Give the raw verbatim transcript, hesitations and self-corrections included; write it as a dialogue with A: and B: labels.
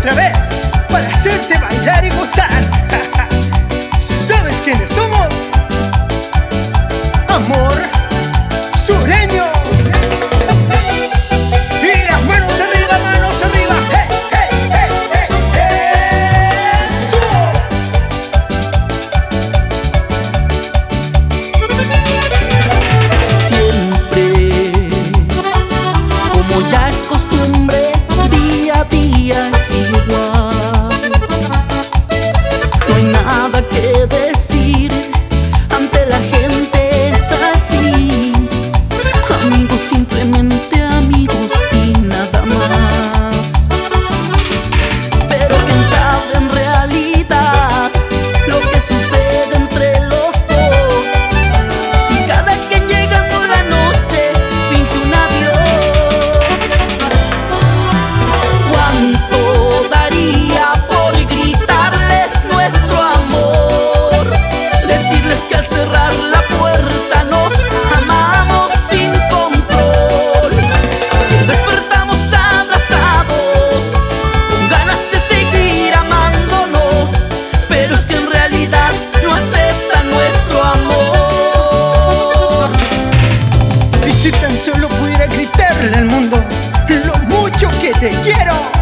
A: otra vez para hacerte bailar y gozar. ¿Sabes quiénes somos? Amor Sureño. Y las manos arriba, manos arriba. ¡Hey, hey, hey, hey, hey!
B: Siempre, como ya es costumbre, día a día es igual. No hay nada que decir, ante la gente es así. Amigos, simplemente amigos y nada más. Pero quién sabe en realidad lo que sucede entre los dos. Si cada quien llegando la noche finge un adiós. ¿Cuánto daría por gritarles nuestro amor? Decirles que al cerrar la puerta nos amamos sin control. Despertamos abrazados, con ganas de seguir amándonos, pero es que en realidad no aceptan nuestro amor.
A: Y si tan solo pudiera gritarle al mundo lo mucho que te quiero.